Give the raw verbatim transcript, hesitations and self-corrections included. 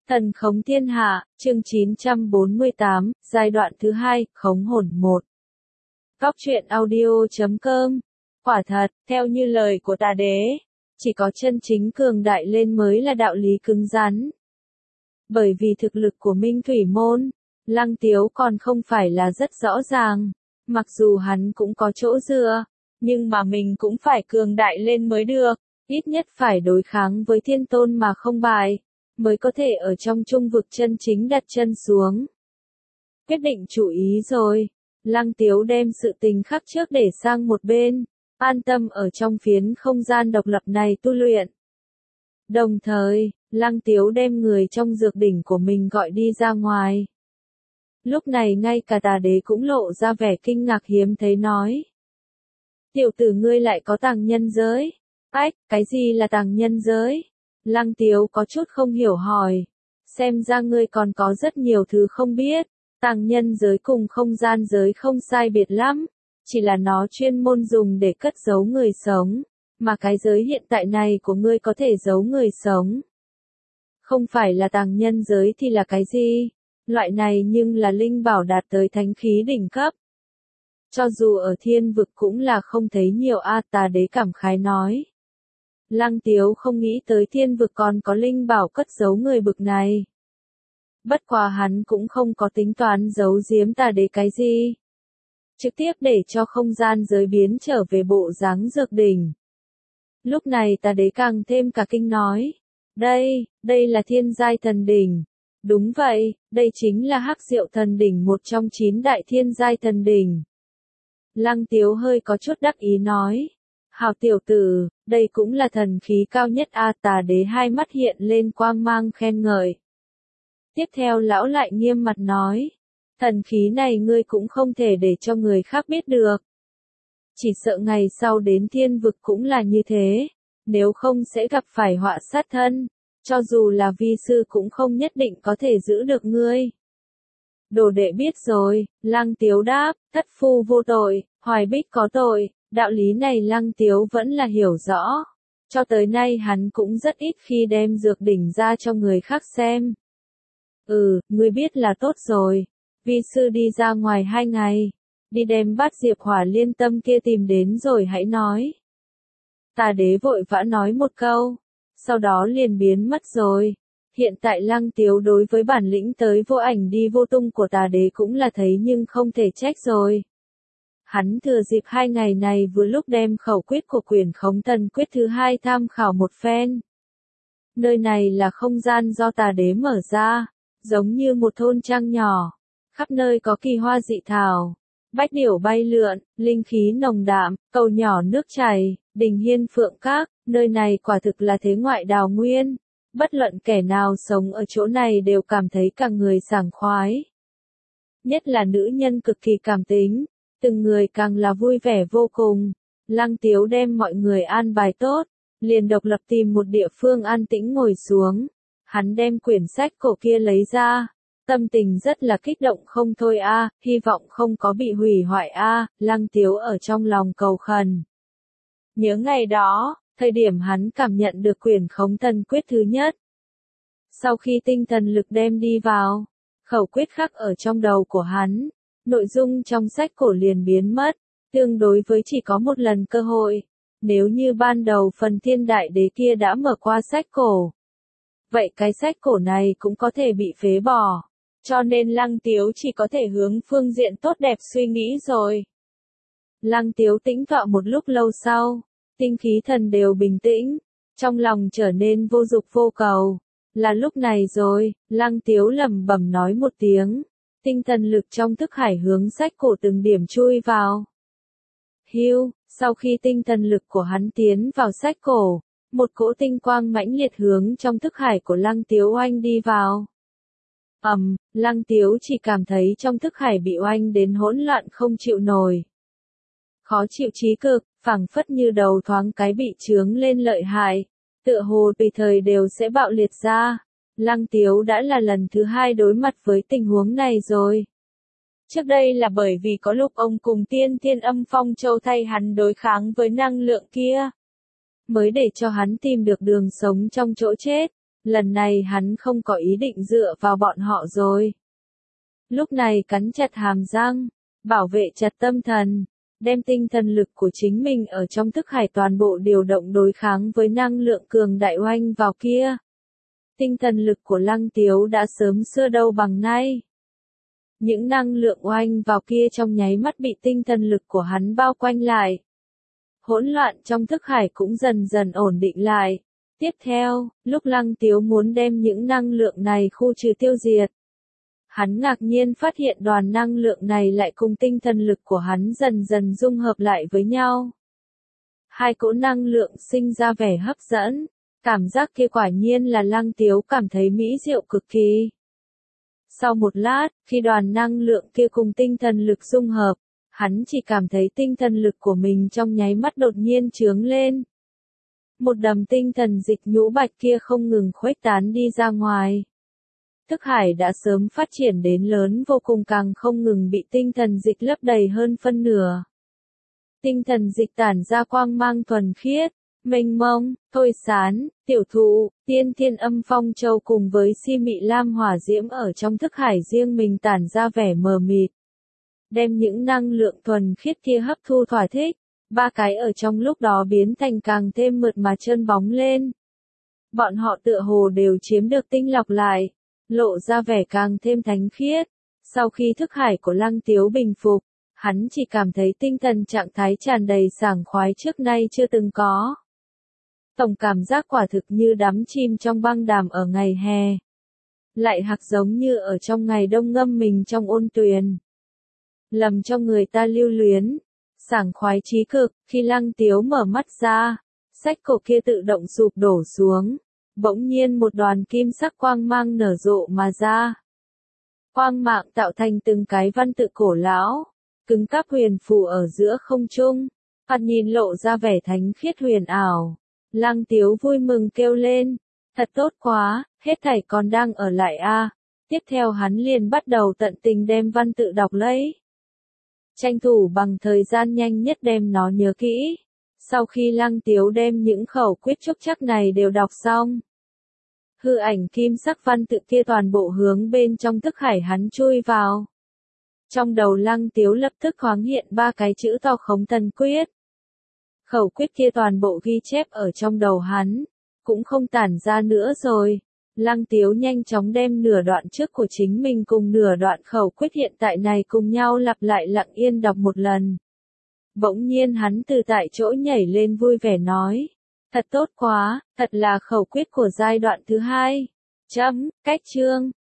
Thần khống thiên hạ, chương chín trăm bốn mươi tám, giai đoạn thứ hai, khống hồn một. Góc truyện audio chấm com. Quả thật, theo như lời của Tà Đế, chỉ có chân chính cường đại lên mới là đạo lý cứng rắn. Bởi vì thực lực của Minh Thủy Môn, Lăng Tiếu còn không phải là rất rõ ràng, mặc dù hắn cũng có chỗ dựa, nhưng mà mình cũng phải cường đại lên mới được, ít nhất phải đối kháng với thiên tôn mà không bại, mới có thể ở trong trung vực chân chính đặt chân xuống. Quyết định chủ ý rồi, Lăng Tiếu đem sự tình khắc trước để sang một bên, an tâm ở trong phiến không gian độc lập này tu luyện. Đồng thời, Lăng Tiếu đem người trong dược đỉnh của mình gọi đi ra ngoài. Lúc này ngay cả Tà Đế cũng lộ ra vẻ kinh ngạc hiếm thấy nói. Tiểu tử ngươi lại có tàng nhân giới. Ách, cái gì là tàng nhân giới? Lăng Tiếu có chút không hiểu hỏi. Xem ra ngươi còn có rất nhiều thứ không biết. Tàng nhân giới cùng không gian giới không sai biệt lắm. Chỉ là nó chuyên môn dùng để cất giấu người sống. Mà cái giới hiện tại này của ngươi có thể giấu người sống. Không phải là tàng nhân giới thì là cái gì? Loại này nhưng là linh bảo đạt tới thánh khí đỉnh cấp. Cho dù ở thiên vực cũng là không thấy nhiều a. Tà Đế cảm khái nói. Lăng Tiếu không nghĩ tới thiên vực còn có linh bảo cất giấu người bực này. Bất quá hắn cũng không có tính toán giấu giếm Tà Đế cái gì. Trực tiếp để cho không gian giới biến trở về bộ dáng dược đỉnh. Lúc này Tà Đế càng thêm cả kinh nói. Đây, đây là thiên giai thần đỉnh. Đúng vậy, đây chính là Hắc Diệu thần đỉnh, một trong chín đại thiên giai thần đỉnh. Lăng Tiếu hơi có chút đắc ý nói. Hào tiểu tử, đây cũng là thần khí cao nhất a. Tà Đế hai mắt hiện lên quang mang khen ngợi. Tiếp theo lão lại nghiêm mặt nói. Thần khí này ngươi cũng không thể để cho người khác biết được. Chỉ sợ ngày sau đến thiên vực cũng là như thế. Nếu không sẽ gặp phải họa sát thân. Cho dù là vi sư cũng không nhất định có thể giữ được ngươi. Đồ đệ biết rồi, Lăng Tiếu đáp, thất phu vô tội, Hoài Bích có tội, đạo lý này Lăng Tiếu vẫn là hiểu rõ. Cho tới nay hắn cũng rất ít khi đem dược đỉnh ra cho người khác xem. Ừ, ngươi biết là tốt rồi, vi sư đi ra ngoài hai ngày, đi đem bát diệp hỏa liên tâm kia tìm đến rồi hãy nói. Tà Đế vội vã nói một câu. Sau đó liền biến mất rồi. Hiện tại Lăng Tiếu đối với bản lĩnh tới vô ảnh đi vô tung của Tà Đế cũng là thấy nhưng không thể trách rồi. Hắn thừa dịp hai ngày này vừa lúc đem khẩu quyết của quyển khống thần quyết thứ hai tham khảo một phen. Nơi này là không gian do Tà Đế mở ra, giống như một thôn trang nhỏ. Khắp nơi có kỳ hoa dị thảo, bách điểu bay lượn, linh khí nồng đạm, cầu nhỏ nước chảy, đình hiên phượng các. Nơi này quả thực là thế ngoại đào nguyên, bất luận kẻ nào sống ở chỗ này đều cảm thấy cả người sảng khoái. Nhất là nữ nhân cực kỳ cảm tính, từng người càng là vui vẻ vô cùng. Lăng Tiếu đem mọi người an bài tốt, liền độc lập tìm một địa phương an tĩnh ngồi xuống. Hắn đem quyển sách cổ kia lấy ra, tâm tình rất là kích động không thôi a, hy vọng không có bị hủy hoại a. Lăng Tiếu ở trong lòng cầu khẩn. Nhớ ngày đó. Thời điểm hắn cảm nhận được quyển khống thần quyết thứ nhất. Sau khi tinh thần lực đem đi vào, khẩu quyết khắc ở trong đầu của hắn, nội dung trong sách cổ liền biến mất, tương đối với chỉ có một lần cơ hội. Nếu như ban đầu phần thiên đại đế kia đã mở qua sách cổ, vậy cái sách cổ này cũng có thể bị phế bỏ, cho nên Lăng Tiếu chỉ có thể hướng phương diện tốt đẹp suy nghĩ rồi. Lăng Tiếu tĩnh tọa một lúc lâu sau. Tinh khí thần đều bình tĩnh, trong lòng trở nên vô dục vô cầu. Là lúc này rồi, Lăng Tiếu lẩm bẩm nói một tiếng, tinh thần lực trong thức hải hướng sách cổ từng điểm chui vào. Hiu, sau khi tinh thần lực của hắn tiến vào sách cổ, một cỗ tinh quang mãnh liệt hướng trong thức hải của Lăng Tiếu oanh đi vào. Ầm, um, Lăng Tiếu chỉ cảm thấy trong thức hải bị oanh đến hỗn loạn không chịu nổi. Khó chịu chí cực, phảng phất như đầu thoáng cái bị chướng lên lợi hại, tựa hồ tùy thời đều sẽ bạo liệt ra. Lăng Tiếu đã là lần thứ hai đối mặt với tình huống này rồi. Trước đây là bởi vì có lúc ông cùng tiên thiên âm phong châu thay hắn đối kháng với năng lượng kia, mới để cho hắn tìm được đường sống trong chỗ chết. Lần này hắn không có ý định dựa vào bọn họ rồi. Lúc này cắn chặt hàm răng, bảo vệ chặt tâm thần, đem tinh thần lực của chính mình ở trong thức hải toàn bộ điều động đối kháng với năng lượng cường đại oanh vào kia. Tinh thần lực của Lăng Tiếu đã sớm xưa đâu bằng nay. Những năng lượng oanh vào kia trong nháy mắt bị tinh thần lực của hắn bao quanh lại. Hỗn loạn trong thức hải cũng dần dần ổn định lại. Tiếp theo, lúc Lăng Tiếu muốn đem những năng lượng này khu trừ tiêu diệt, hắn ngạc nhiên phát hiện đoàn năng lượng này lại cùng tinh thần lực của hắn dần dần dung hợp lại với nhau. Hai cỗ năng lượng sinh ra vẻ hấp dẫn, cảm giác kia quả nhiên là Lăng Tiếu cảm thấy mỹ diệu cực kỳ. Sau một lát, khi đoàn năng lượng kia cùng tinh thần lực dung hợp, hắn chỉ cảm thấy tinh thần lực của mình trong nháy mắt đột nhiên chướng lên. Một đầm tinh thần dịch nhũ bạch kia không ngừng khuếch tán đi ra ngoài. Thức hải đã sớm phát triển đến lớn vô cùng càng không ngừng bị tinh thần dịch lấp đầy hơn phân nửa. Tinh thần dịch tản ra quang mang thuần khiết, mênh mông, thôi sán, tiểu thụ, tiên thiên âm phong châu cùng với si mị lam hỏa diễm ở trong thức hải riêng mình tản ra vẻ mờ mịt. Đem những năng lượng thuần khiết kia hấp thu thỏa thích, ba cái ở trong lúc đó biến thành càng thêm mượt mà trơn bóng lên. Bọn họ tựa hồ đều chiếm được tinh lọc lại, lộ ra vẻ càng thêm thánh khiết. Sau khi thức hải của Lăng Tiếu bình phục, hắn chỉ cảm thấy tinh thần trạng thái tràn đầy sảng khoái trước nay chưa từng có. Tổng cảm giác quả thực như đắm chìm trong băng đàm ở ngày hè. Lại hạc giống như ở trong ngày đông ngâm mình trong ôn tuyền. Lầm cho người ta lưu luyến, sảng khoái trí cực. Khi Lăng Tiếu mở mắt ra, sách cổ kia tự động sụp đổ xuống. Bỗng nhiên một đoàn kim sắc quang mang nở rộ mà ra. Quang mạng tạo thành từng cái văn tự cổ lão, cứng cáp huyền phù ở giữa không trung, thoạt nhìn lộ ra vẻ thánh khiết huyền ảo. Lăng Tiếu vui mừng kêu lên, thật tốt quá, hết thảy còn đang ở lại a. À. Tiếp theo hắn liền bắt đầu tận tình đem văn tự đọc lấy. Tranh thủ bằng thời gian nhanh nhất đem nó nhớ kỹ. Sau khi Lăng Tiếu đem những khẩu quyết chúc chắc này đều đọc xong, hư ảnh kim sắc văn tự kia toàn bộ hướng bên trong thức hải hắn chui vào. Trong đầu Lăng Tiếu lập tức thoáng hiện ba cái chữ to Khống Thần Quyết. Khẩu quyết kia toàn bộ ghi chép ở trong đầu hắn, cũng không tản ra nữa rồi. Lăng Tiếu nhanh chóng đem nửa đoạn trước của chính mình cùng nửa đoạn khẩu quyết hiện tại này cùng nhau lặp lại lặng yên đọc một lần. Bỗng nhiên hắn từ tại chỗ nhảy lên vui vẻ nói, thật tốt quá, thật là khẩu quyết của giai đoạn thứ hai. Chấm, cách chương.